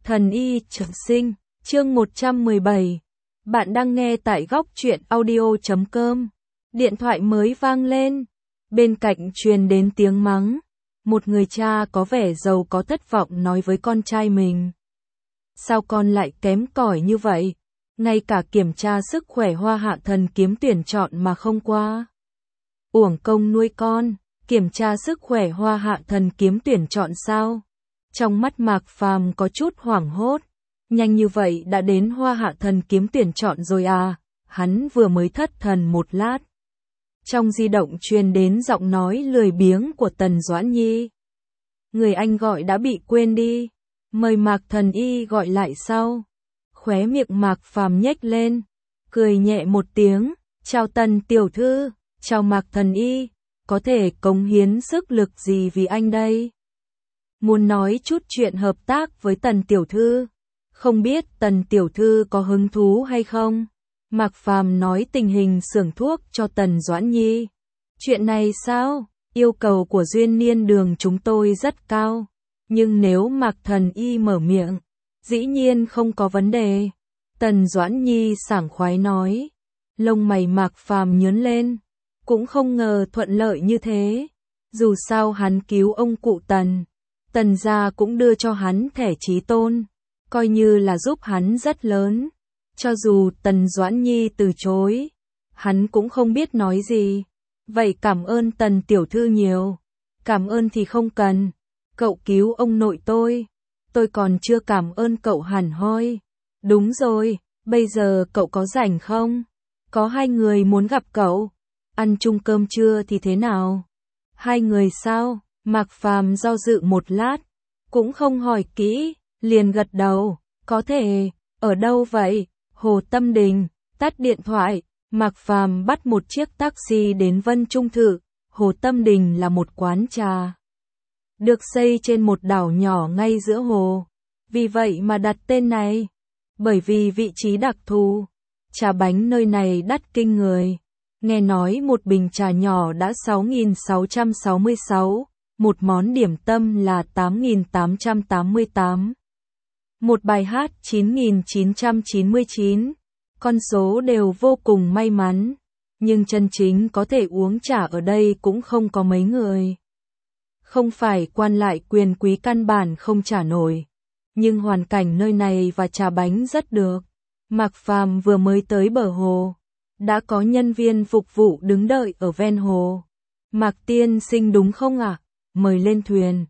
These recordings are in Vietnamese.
Thần y trường sinh, chương 117. Bạn đang nghe tại góc truyện audio.com. Điện thoại mới vang lên. Bên cạnh truyền đến tiếng mắng. Một người cha có vẻ giàu có thất vọng nói với con trai mình. Sao con lại kém cỏi như vậy? Ngay cả kiểm tra sức khỏe Hoa Hạ Thần Kiếm tuyển chọn mà không qua. Uổng công nuôi con, kiểm tra sức khỏe Hoa Hạ Thần Kiếm tuyển chọn sao? Trong mắt Mạc Phàm có chút hoảng hốt. Nhanh như vậy đã đến Hoa Hạ Thần Kiếm tuyển chọn rồi à? Hắn vừa mới thất thần một lát. Trong di động truyền đến giọng nói lười biếng của Tần Doãn Nhi. Người anh gọi đã bị quên đi. Mời Mạc thần y gọi lại sau. Khóe miệng Mạc Phàm nhếch lên. Cười nhẹ một tiếng. Chào Tần tiểu thư. Chào Mạc thần y. Có thể cống hiến sức lực gì vì anh đây? Muốn nói chút chuyện hợp tác với Tần tiểu thư. Không biết Tần tiểu thư có hứng thú hay không? Mạc Phàm nói tình hình xưởng thuốc cho Tần Doãn Nhi. Chuyện này sao? Yêu cầu của Duyên Niên Đường chúng tôi rất cao. Nhưng nếu Mạc thần y mở miệng, dĩ nhiên không có vấn đề. Tần Doãn Nhi sảng khoái nói. Lông mày Mạc Phàm nhướng lên. Cũng không ngờ thuận lợi như thế. Dù sao hắn cứu ông cụ Tần. Tần gia cũng đưa cho hắn thẻ chí tôn. Coi như là giúp hắn rất lớn. Cho dù Tần Doãn Nhi từ chối, hắn cũng không biết nói gì. Vậy cảm ơn Tần tiểu thư nhiều. Cảm ơn thì không cần. Cậu cứu ông nội tôi còn chưa cảm ơn cậu hẳn hoi. Đúng rồi, bây giờ cậu có rảnh không? Có hai người muốn gặp cậu. Ăn chung cơm trưa thì thế nào? Hai người sao? Mạc Phàm do dự một lát, cũng không hỏi kỹ, liền gật đầu. Có thể, ở đâu vậy? Hồ Tâm Đình. Tắt điện thoại, Mạc Phàm bắt một chiếc taxi đến Vân Trung Thự. Hồ Tâm Đình là một quán trà được xây trên một đảo nhỏ ngay giữa hồ. Vì vậy mà đặt tên này. Bởi vì vị trí đặc thù. Trà bánh nơi này đắt kinh người. Nghe nói một bình trà nhỏ đã 6.666, một món điểm tâm là 8.888. Một bài hát 9.999. Con số đều vô cùng may mắn. Nhưng chân chính có thể uống trà ở đây cũng không có mấy người. Không phải quan lại quyền quý căn bản không trả nổi. Nhưng hoàn cảnh nơi này và trà bánh rất được. Mạc Phàm vừa mới tới bờ hồ. Đã có nhân viên phục vụ đứng đợi ở ven hồ. Mạc tiên sinh đúng không ạ? Mời lên thuyền.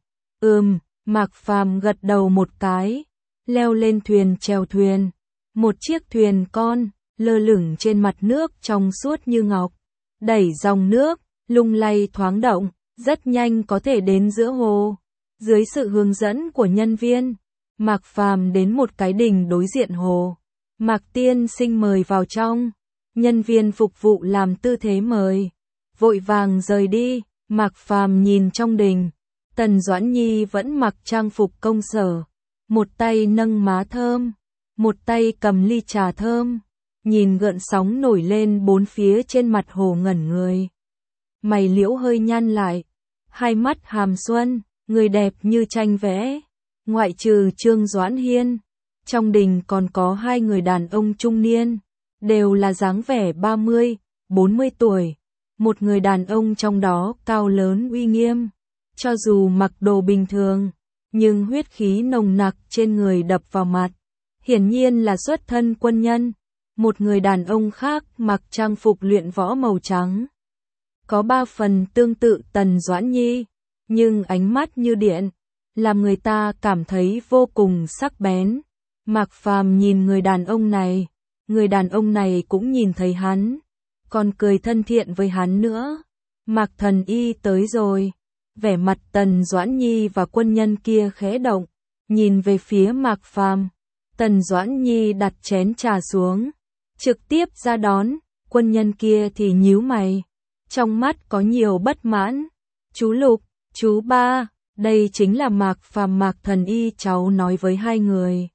Mạc Phàm gật đầu một cái. Leo lên thuyền chèo thuyền. Một chiếc thuyền con, lơ lửng trên mặt nước trong suốt như ngọc. Đẩy dòng nước, lung lay thoáng động, rất nhanh có thể đến giữa hồ. Dưới sự hướng dẫn của nhân viên, Mạc Phàm đến một cái đình đối diện hồ. Mạc tiên sinh mời vào trong. Nhân viên phục vụ làm tư thế mời. Vội vàng rời đi. Mạc Phàm nhìn trong đình. Tần Doãn Nhi vẫn mặc trang phục công sở. Một tay nâng má thơm. Một tay cầm ly trà thơm. Nhìn gợn sóng nổi lên bốn phía trên mặt hồ ngẩn người. Mày liễu hơi nhăn lại. Hai mắt hàm xuân. Người đẹp như tranh vẽ. Ngoại trừ Trương Doãn Hiên. Trong đình còn có hai người đàn ông trung niên. Đều là dáng vẻ 30, 40 tuổi. Một người đàn ông trong đó cao lớn uy nghiêm. Cho dù mặc đồ bình thường, nhưng huyết khí nồng nặc trên người đập vào mặt. Hiển nhiên là xuất thân quân nhân. Một người đàn ông khác mặc trang phục luyện võ màu trắng. Có 3 phần tương tự Tần Doãn Nhi, nhưng ánh mắt như điện, làm người ta cảm thấy vô cùng sắc bén. Mạc Phàm nhìn người đàn ông này. Người đàn ông này cũng nhìn thấy hắn, còn cười thân thiện với hắn nữa. Mạc thần y tới rồi. Vẻ mặt Tần Doãn Nhi và quân nhân kia khẽ động, nhìn về phía Mạc Phàm. Tần Doãn Nhi đặt chén trà xuống, trực tiếp ra đón. Quân nhân kia thì nhíu mày, trong mắt có nhiều bất mãn. Chú Lục, chú Ba, đây chính là Mạc Phàm. Mạc thần y cháu nói với hai người.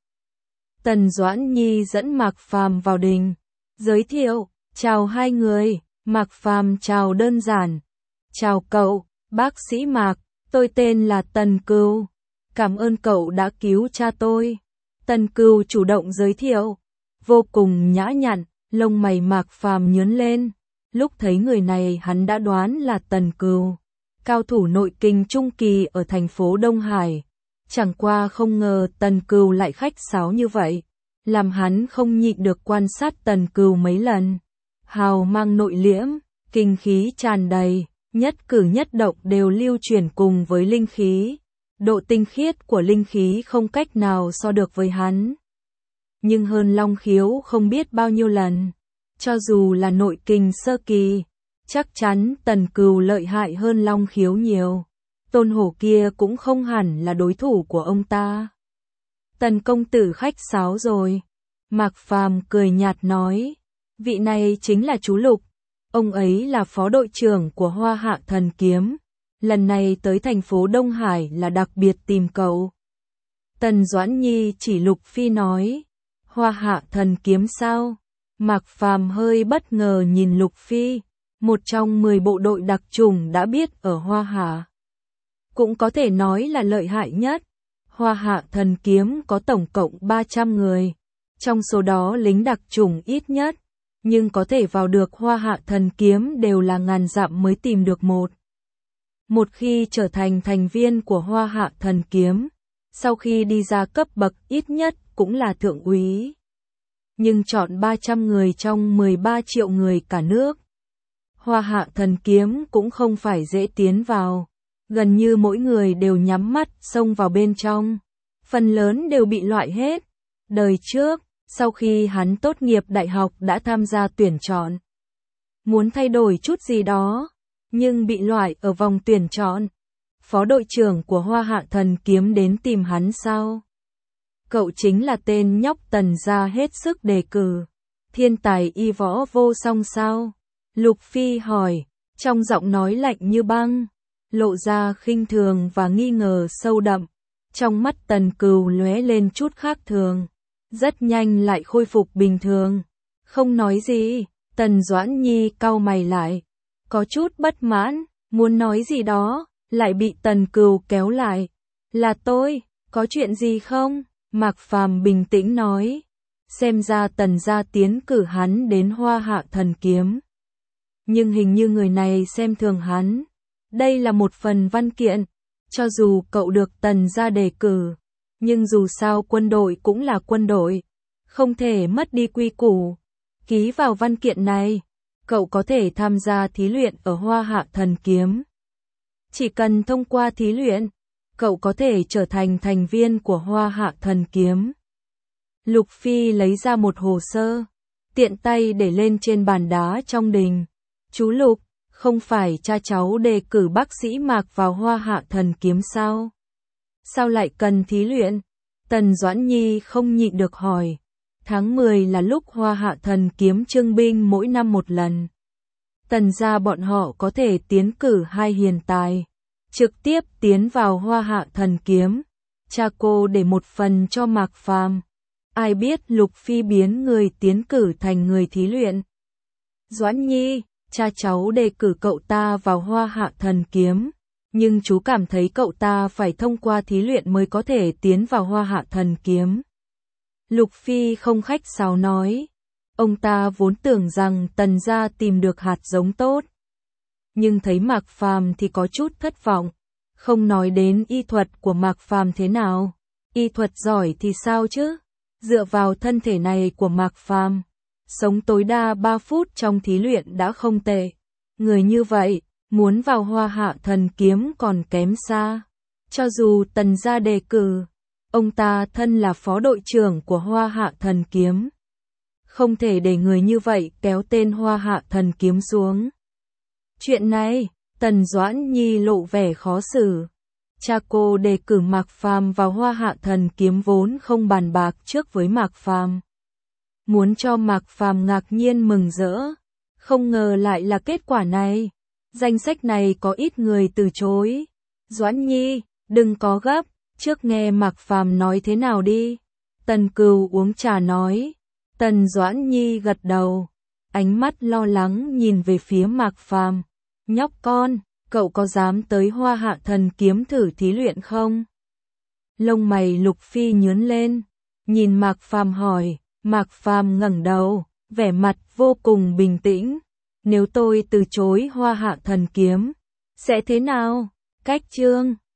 Tần Doãn Nhi dẫn Mạc Phàm vào đình, giới thiệu, chào hai người. Mạc Phàm chào đơn giản. Chào cậu, bác sĩ Mạc, tôi tên là Tần Cưu. Cảm ơn cậu đã cứu cha tôi. Tần Cừu chủ động giới thiệu, vô cùng nhã nhặn, lông mày Mạc Phàm nhướng lên. Lúc thấy người này hắn đã đoán là Tần Cừu, cao thủ nội kình trung kỳ ở thành phố Đông Hải. Chẳng qua không ngờ Tần Cừu lại khách sáo như vậy, làm hắn không nhịn được quan sát Tần Cừu mấy lần. Hào mang nội liễm, kinh khí tràn đầy, nhất cử nhất động đều lưu chuyển cùng với linh khí. Độ tinh khiết của linh khí không cách nào so được với hắn. Nhưng hơn Long Khiếu không biết bao nhiêu lần. Cho dù là nội kình sơ kỳ, chắc chắn Tần Cừu lợi hại hơn Long Khiếu nhiều. Tôn hổ kia cũng không hẳn là đối thủ của ông ta. Tần công tử khách sáo rồi. Mạc Phàm cười nhạt nói. Vị này chính là chú Lục. Ông ấy là phó đội trưởng của Hoa Hạ Thần Kiếm. Lần này tới thành phố Đông Hải là đặc biệt tìm cậu. Tần Doãn Nhi chỉ Lục Phi nói. Hoa Hạ Thần Kiếm sao? Mạc Phàm hơi bất ngờ nhìn Lục Phi. Một trong 10 bộ đội đặc chủng đã biết ở Hoa Hạ. Cũng có thể nói là lợi hại nhất. Hoa Hạ Thần Kiếm có tổng cộng 300 người. Trong số đó lính đặc chủng ít nhất. Nhưng có thể vào được Hoa Hạ Thần Kiếm đều là ngàn dặm mới tìm được một. Một khi trở thành thành viên của Hoa Hạ Thần Kiếm, sau khi đi ra cấp bậc ít nhất cũng là thượng úy. Nhưng chọn 300 người trong 13 triệu người cả nước. Hoa Hạ Thần Kiếm cũng không phải dễ tiến vào. Gần như mỗi người đều nhắm mắt xông vào bên trong. Phần lớn đều bị loại hết. Đời trước, sau khi hắn tốt nghiệp đại học đã tham gia tuyển chọn. Muốn thay đổi chút gì đó, nhưng bị loại ở vòng tuyển chọn. Phó đội trưởng của Hoa Hạ Thần Kiếm đến tìm hắn sao? Cậu chính là tên nhóc Tần gia hết sức đề cử. Thiên tài y võ vô song sao? Lục Phi hỏi, trong giọng nói lạnh như băng, lộ ra khinh thường và nghi ngờ sâu đậm. Trong mắt Tần Cừu lóe lên chút khác thường, rất nhanh lại khôi phục bình thường. Không nói gì, Tần Doãn Nhi cau mày lại, có chút bất mãn, muốn nói gì đó, lại bị Tần Cừu kéo lại. Là tôi, có chuyện gì không? Mạc Phàm bình tĩnh nói, xem ra Tần gia tiến cử hắn đến Hoa Hạ Thần Kiếm. Nhưng hình như người này xem thường hắn. Đây là một phần văn kiện, cho dù cậu được Tần gia đề cử, nhưng dù sao quân đội cũng là quân đội, không thể mất đi quy củ. Ký vào văn kiện này, cậu có thể tham gia thí luyện ở Hoa Hạ Thần Kiếm. Chỉ cần thông qua thí luyện, cậu có thể trở thành thành viên của Hoa Hạ Thần Kiếm. Lục Phi lấy ra một hồ sơ, tiện tay để lên trên bàn đá trong đình. Chú Lục, không phải cha cháu đề cử bác sĩ Mạc vào Hoa Hạ Thần Kiếm sao? Sao lại cần thí luyện? Tần Doãn Nhi không nhịn được hỏi. Tháng 10 là lúc Hoa Hạ Thần Kiếm trưng binh mỗi năm một lần. Tần gia bọn họ có thể tiến cử 2 hiền tài, trực tiếp tiến vào Hoa Hạ Thần Kiếm. Cha cô để một phần cho Mạc Phàm. Ai biết Lục Phi biến người tiến cử thành người thí luyện. Doãn Nhi, cha cháu đề cử cậu ta vào Hoa Hạ Thần Kiếm, nhưng chú cảm thấy cậu ta phải thông qua thí luyện mới có thể tiến vào Hoa Hạ Thần Kiếm. Lục Phi không khách sáo nói, ông ta vốn tưởng rằng Tần gia tìm được hạt giống tốt, nhưng thấy Mạc Phàm thì có chút thất vọng. Không nói đến y thuật của Mạc Phàm thế nào, y thuật giỏi thì sao chứ? Dựa vào thân thể này của Mạc Phàm, sống tối đa 3 phút trong thí luyện đã không tệ. Người như vậy, muốn vào Hoa Hạ Thần Kiếm còn kém xa. Cho dù Tần gia đề cử, ông ta thân là phó đội trưởng của Hoa Hạ Thần Kiếm, không thể để người như vậy kéo tên Hoa Hạ Thần Kiếm xuống. Chuyện này, Tần Doãn Nhi lộ vẻ khó xử. Cha cô đề cử Mạc Phàm vào Hoa Hạ Thần Kiếm vốn không bàn bạc trước với Mạc Phàm, muốn cho Mạc Phàm ngạc nhiên mừng rỡ, không ngờ lại là kết quả này. Danh sách này có ít người từ chối. Doãn Nhi, đừng có gấp, trước nghe Mạc Phàm nói thế nào đi. Tần Cừu uống trà nói. Tần Doãn Nhi gật đầu, ánh mắt lo lắng nhìn về phía Mạc Phàm. Nhóc con, cậu có dám tới Hoa Hạ Thần Kiếm thử thí luyện không? Lông mày Lục Phi nhướng lên, nhìn Mạc Phàm hỏi. Mạc Phàm ngẩng đầu, vẻ mặt vô cùng bình tĩnh. Nếu tôi từ chối Hoa Hạ Thần Kiếm, sẽ thế nào? Cách chương